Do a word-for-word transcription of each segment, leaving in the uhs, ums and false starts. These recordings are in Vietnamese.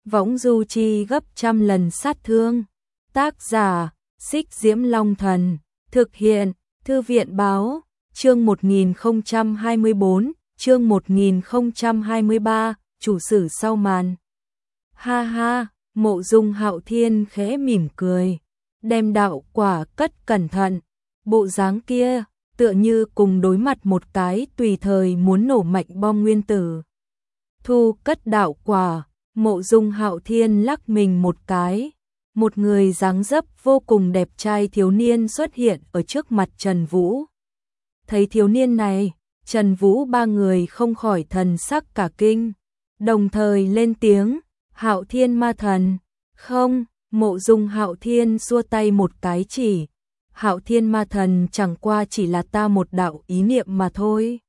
võng du chi gấp trăm lần sát thương. Tác giả, Xích Diễm Long Thần. Thực hiện, Thư viện Báo. Chương một nghìn không trăm hai mươi bốn, chương một nghìn không trăm hai mươi ba, chủ sử sau màn. Ha ha, Mộ Dung Hạo Thiên khẽ mỉm cười, đem đạo quả cất cẩn thận, bộ dáng kia tựa như cùng đối mặt một cái tùy thời muốn nổ mạnh bom nguyên tử. Thu cất đạo quả, Mộ Dung Hạo Thiên lắc mình một cái, một người dáng dấp vô cùng đẹp trai thiếu niên xuất hiện ở trước mặt Trần Vũ. Thấy thiếu niên này, Trần Vũ ba người không khỏi thần sắc cả kinh, đồng thời lên tiếng, Hạo Thiên ma thần. Không, Mộ Dung Hạo Thiên xua tay một cái chỉ, Hạo Thiên ma thần chẳng qua chỉ là ta một đạo ý niệm mà thôi.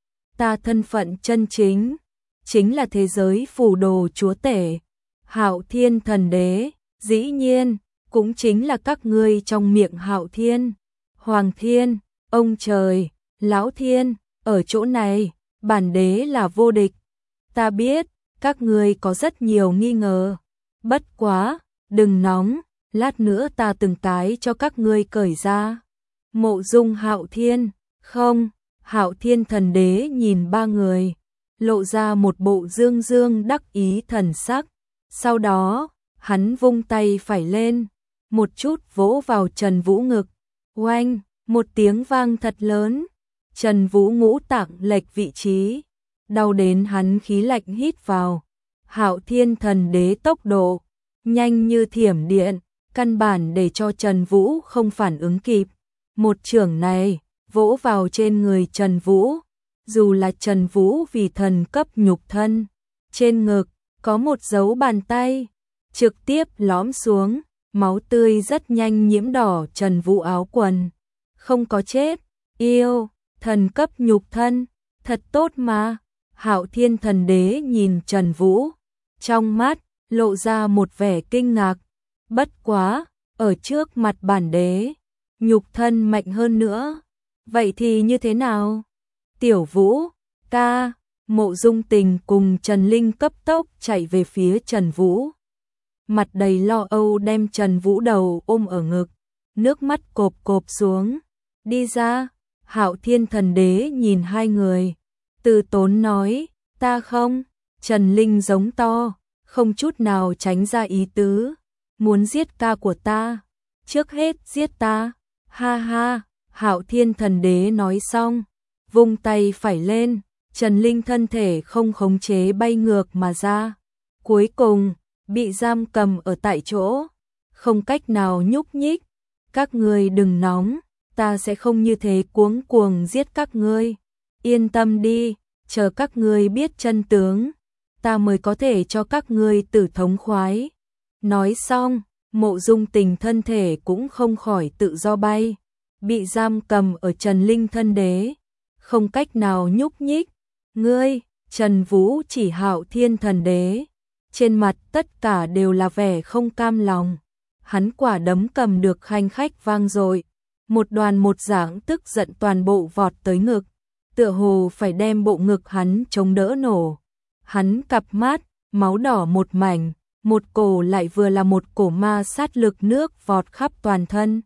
Ta thân phận chân chính, chính là thế giới phù đồ chúa tể, Hạo Thiên thần đế, dĩ nhiên, cũng chính là các ngươi trong miệng Hạo Thiên, Hoàng Thiên, ông trời, Lão Thiên, ở chỗ này, bản đế là vô địch. Ta biết, các ngươi có rất nhiều nghi ngờ, bất quá, đừng nóng, lát nữa ta từng cái cho các ngươi cởi ra. Mộ Dung Hạo Thiên, không, Hạo Thiên thần đế nhìn ba người, lộ ra một bộ dương dương đắc ý thần sắc, sau đó, hắn vung tay phải lên, một chút vỗ vào Trần Vũ ngực, oanh, một tiếng vang thật lớn, Trần Vũ ngũ tạng lệch vị trí, đau đến hắn khí lạnh hít vào. Hạo Thiên thần đế tốc độ nhanh như thiểm điện, căn bản để cho Trần Vũ không phản ứng kịp. Một chưởng này vỗ vào trên người Trần Vũ, dù là Trần Vũ vì thần cấp nhục thân, trên ngực có một dấu bàn tay, trực tiếp lõm xuống, máu tươi rất nhanh nhiễm đỏ Trần Vũ áo quần. Không có chết, yêu, thần cấp nhục thân, thật tốt mà. Hạo Thiên thần đế nhìn Trần Vũ, trong mắt lộ ra một vẻ kinh ngạc, bất quá, ở trước mặt bản đế, nhục thân mạnh hơn nữa, vậy thì như thế nào? Tiểu Vũ, ca, Mộ Dung Tình cùng Trần Linh cấp tốc chạy về phía Trần Vũ, mặt đầy lo âu đem Trần Vũ đầu ôm ở ngực, nước mắt cộp cộp xuống, đi ra. Hạo Thiên thần đế nhìn hai người, từ tốn nói, ta không. Trần Linh giống to, không chút nào tránh ra ý tứ, muốn giết ca của ta, trước hết giết ta. Ha ha, Hạo Thiên thần đế nói xong, vung tay phải lên, Trần Linh thân thể không khống chế bay ngược mà ra, cuối cùng bị giam cầm ở tại chỗ, không cách nào nhúc nhích. Các ngươi đừng nóng, ta sẽ không như thế cuống cuồng giết các ngươi, yên tâm đi, chờ các ngươi biết chân tướng, ta mới có thể cho các ngươi tử thống khoái. Nói xong, Mộ Dung Tình thân thể cũng không khỏi tự do bay, bị giam cầm ở Trần Linh thân đế, không cách nào nhúc nhích. Ngươi, Trần Vũ chỉ Hạo Thiên thần đế, trên mặt tất cả đều là vẻ không cam lòng. Hắn quả đấm cầm được khanh khách vang dội, một đoàn một dáng tức giận toàn bộ vọt tới ngực, tựa hồ phải đem bộ ngực hắn chống đỡ nổ. Hắn cặp mắt, máu đỏ một mảnh, một cổ lại vừa là một cổ ma sát lực nước vọt khắp toàn thân.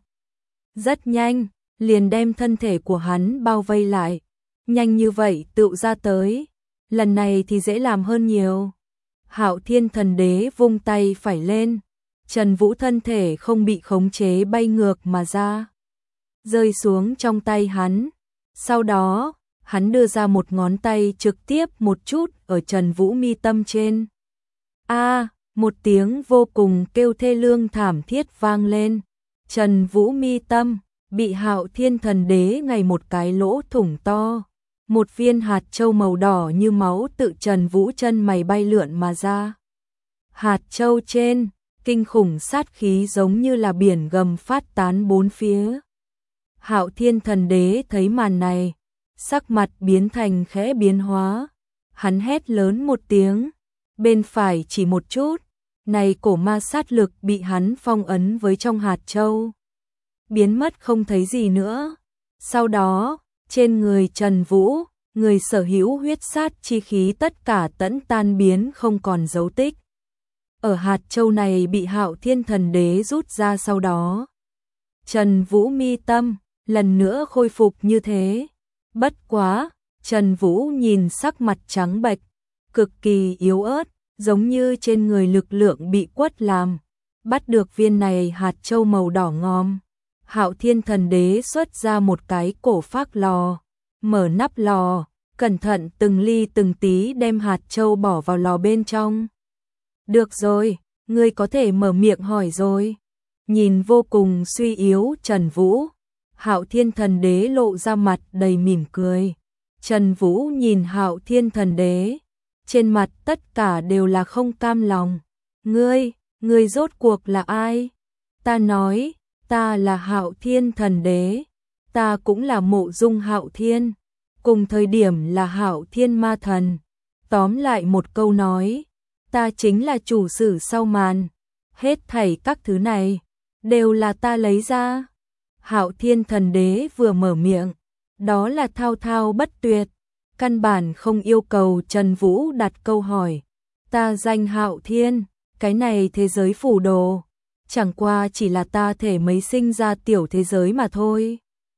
Rất nhanh, liền đem thân thể của hắn bao vây lại. Nhanh như vậy tựu ra tới, lần này thì dễ làm hơn nhiều. Hạo Thiên thần đế vung tay phải lên, Trần Vũ thân thể không bị khống chế bay ngược mà ra, rơi xuống trong tay hắn. Sau đó, hắn đưa ra một ngón tay trực tiếp một chút ở Trần Vũ mi tâm trên. A, một tiếng vô cùng kêu thê lương thảm thiết vang lên. Trần Vũ mi tâm bị Hạo Thiên thần đế ngày một cái lỗ thủng to. Một viên hạt châu màu đỏ như máu tự Trần Vũ chân mày bay lượn mà ra. Hạt châu trên, kinh khủng sát khí giống như là biển gầm phát tán bốn phía. Hạo Thiên thần đế thấy màn này, sắc mặt biến thành khẽ biến hóa. Hắn hét lớn một tiếng, bên phải chỉ một chút, này cổ ma sát lực bị hắn phong ấn với trong hạt châu, biến mất không thấy gì nữa. Sau đó, trên người Trần Vũ, người sở hữu huyết sát chi khí tất cả tẫn tan biến không còn dấu tích. ở hạt châu này bị Hạo Thiên Thần Đế rút ra sau đó. Trần Vũ mi tâm lần nữa khôi phục như thế. Bất quá, Trần Vũ nhìn sắc mặt trắng bệch, cực kỳ yếu ớt, giống như trên người lực lượng bị quất làm. Bắt được viên này hạt châu màu đỏ ngòm, Hạo Thiên Thần Đế xuất ra một cái cổ phác lò, mở nắp lò, cẩn thận từng ly từng tí đem hạt châu bỏ vào lò bên trong. Được rồi, ngươi có thể mở miệng hỏi rồi. Nhìn vô cùng suy yếu Trần Vũ, Hạo Thiên Thần Đế lộ ra mặt đầy mỉm cười. Trần Vũ nhìn Hạo Thiên Thần Đế, trên mặt tất cả đều là không cam lòng. Ngươi, ngươi rốt cuộc là ai? Ta nói, ta là Hạo Thiên Thần Đế, ta cũng là Mộ Dung Hạo Thiên, cùng thời điểm là Hạo Thiên Ma Thần. Tóm lại một câu nói, ta chính là chủ sử sau màn, hết thảy các thứ này đều là ta lấy ra. Hạo Thiên Thần Đế vừa mở miệng, đó là thao thao bất tuyệt, căn bản không yêu cầu Trần Vũ đặt câu hỏi. Ta danh Hạo Thiên, cái này thế giới phù đồ, chẳng qua chỉ là ta thể mấy sinh ra tiểu thế giới mà thôi.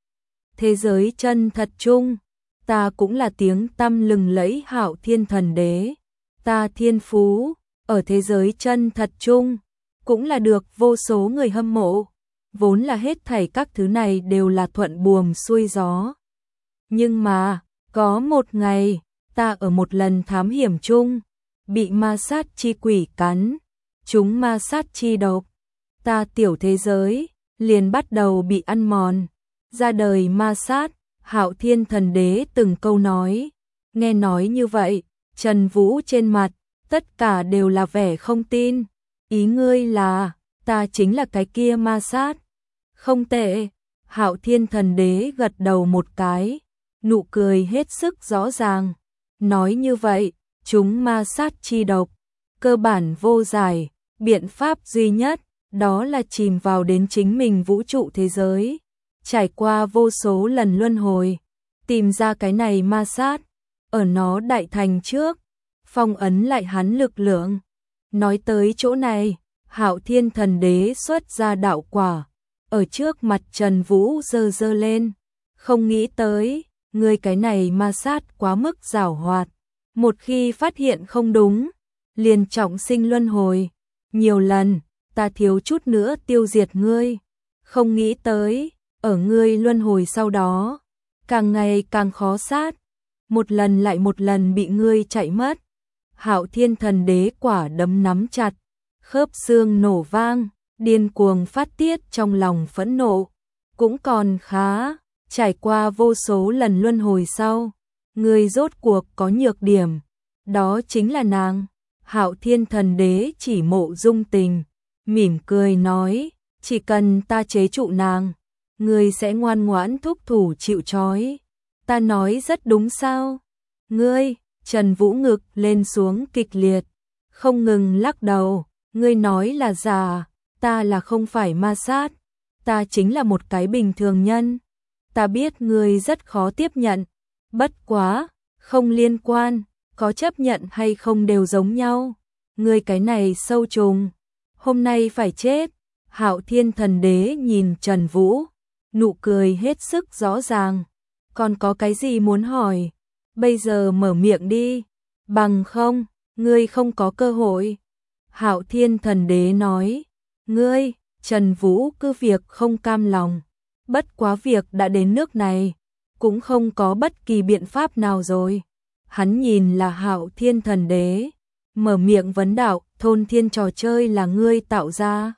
Thế giới chân thật chung, ta cũng là tiếng tăm lừng lẫy Hạo Thiên Thần Đế. Ta thiên phú, ở thế giới chân thật chung, cũng là được vô số người hâm mộ. Vốn là hết thảy các thứ này đều là thuận buồm xuôi gió. Nhưng mà, có một ngày, ta ở một lần thám hiểm chung, bị ma sát chi quỷ cắn, chúng ma sát chi độc. Ta tiểu thế giới, liền bắt đầu bị ăn mòn, ra đời ma sát. Hạo Thiên Thần Đế từng câu nói, nghe nói như vậy, Trần Vũ trên mặt, tất cả đều là vẻ không tin. Ý ngươi là, ta chính là cái kia ma sát. Không tệ, Hạo Thiên Thần Đế gật đầu một cái, nụ cười hết sức rõ ràng. Nói như vậy, chúng ma sát chi độc, cơ bản vô giải, biện pháp duy nhất, đó là chìm vào đến chính mình vũ trụ thế giới. Trải qua vô số lần luân hồi, tìm ra cái này ma sát, ở nó đại thành trước, phong ấn lại hắn lực lượng. Nói tới chỗ này, Hạo Thiên Thần Đế xuất ra đạo quả, ở trước mặt Trần Vũ giơ giơ lên. Không nghĩ tới, người cái này ma sát quá mức giảo hoạt, một khi phát hiện không đúng, liền trọng sinh luân hồi. Nhiều lần, ta thiếu chút nữa tiêu diệt ngươi, không nghĩ tới, ở ngươi luân hồi sau đó, càng ngày càng khó sát, một lần lại một lần bị ngươi chạy mất. Hạo Thiên Thần Đế quả đấm nắm chặt, khớp xương nổ vang, điên cuồng phát tiết trong lòng phẫn nộ. Cũng còn khá, trải qua vô số lần luân hồi sau, ngươi rốt cuộc có nhược điểm, đó chính là nàng. Hạo Thiên Thần Đế chỉ Mộ Dung Tình, mỉm cười nói, chỉ cần ta chế trụ nàng, ngươi sẽ ngoan ngoãn thúc thủ chịu trói. Ta nói rất đúng sao? Ngươi, Trần Vũ ngực lên xuống kịch liệt, không ngừng lắc đầu, ngươi nói là giả, ta là không phải ma sát, ta chính là một cái bình thường nhân. Ta biết ngươi rất khó tiếp nhận, bất quá, không liên quan, có chấp nhận hay không đều giống nhau. Ngươi cái này sâu trùng, hôm nay phải chết. Hạo Thiên Thần Đế nhìn Trần Vũ, nụ cười hết sức rõ ràng. Còn có cái gì muốn hỏi? Bây giờ mở miệng đi, bằng không, ngươi không có cơ hội. Hạo Thiên Thần Đế nói, ngươi, Trần Vũ cứ việc không cam lòng, bất quá việc đã đến nước này, cũng không có bất kỳ biện pháp nào rồi. Hắn nhìn là Hạo Thiên Thần Đế, mở miệng vấn đạo, thôn thiên trò chơi là ngươi tạo ra.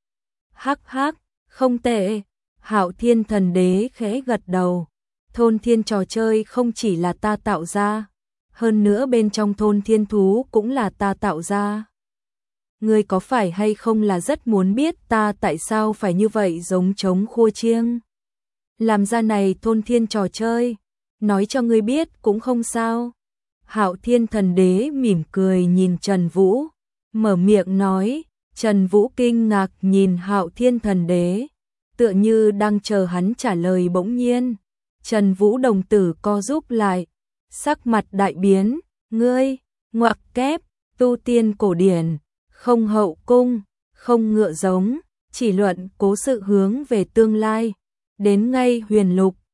Hắc hắc, không tệ. Hạo Thiên Thần Đế khẽ gật đầu. Thôn thiên trò chơi không chỉ là ta tạo ra, hơn nữa bên trong thôn thiên thú cũng là ta tạo ra. Ngươi có phải hay không là rất muốn biết ta tại sao phải như vậy giống trống khua chiêng? Làm ra này thôn thiên trò chơi, nói cho ngươi biết cũng không sao. Hạo Thiên Thần Đế mỉm cười nhìn Trần Vũ, mở miệng nói. Trần Vũ kinh ngạc nhìn Hạo Thiên Thần Đế, tựa như đang chờ hắn trả lời. Bỗng nhiên, Trần Vũ đồng tử co rúm lại, sắc mặt đại biến, ngươi, ngoặc kép, tu tiên cổ điển, không hậu cung, không ngựa giống, chỉ luận cố sự hướng về tương lai. Đến ngay huyền lục,